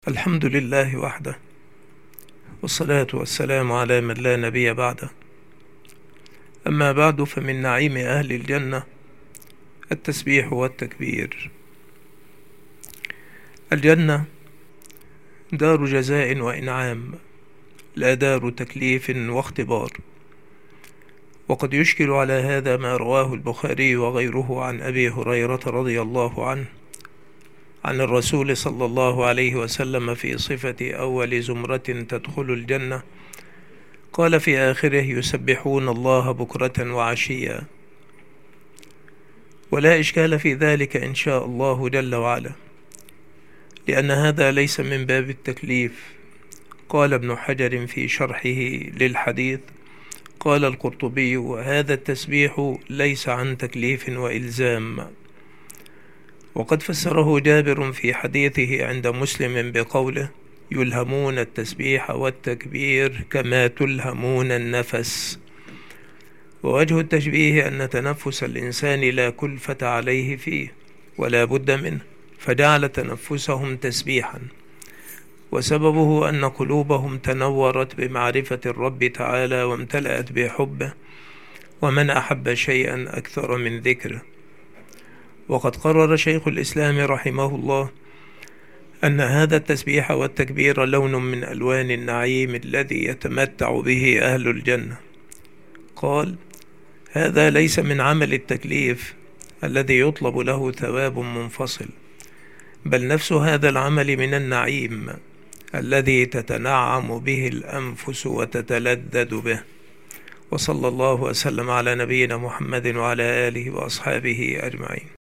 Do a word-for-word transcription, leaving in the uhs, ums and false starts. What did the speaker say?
الحمد لله وحده، والصلاة والسلام على من لا نبي بعده. أما بعد، فمن نعيم أهل الجنة التسبيح والتكبير. الجنة دار جزاء وإنعام، لا دار تكليف واختبار. وقد يشكل على هذا ما رواه البخاري وغيره عن أبي هريرة رضي الله عنه عن الرسول صلى الله عليه وسلم في صفة أول زمرة تدخل الجنة، قال في آخره: يسبحون الله بكرة وعشيا. ولا إشكال في ذلك إن شاء الله جل وعلا، لأن هذا ليس من باب التكليف. قال ابن حجر في شرحه للحديث، قال القرطبي: وهذا التسبيح ليس عن تكليف وإلزام. وقد فسره جابر في حديثه عند مسلم بقوله: يلهمون التسبيح والتكبير كما تلهمون النفس. ووجه التشبيه أن تنفس الإنسان لا كلفة عليه فيه ولا بد منه، فجعل تنفسهم تسبيحا، وسببه أن قلوبهم تنورت بمعرفة الرب تعالى وامتلأت بحبه، ومن أحب شيئا أكثر من ذكره. وقد قرر شيخ الإسلام رحمه الله أن هذا التسبيح والتكبير لون من ألوان النعيم الذي يتمتع به أهل الجنة. قال: هذا ليس من عمل التكليف الذي يطلب له ثواب منفصل، بل نفس هذا العمل من النعيم الذي تتنعم به الأنفس وتتلذذ به. وصلى الله وسلم على نبينا محمد وعلى آله وأصحابه أجمعين.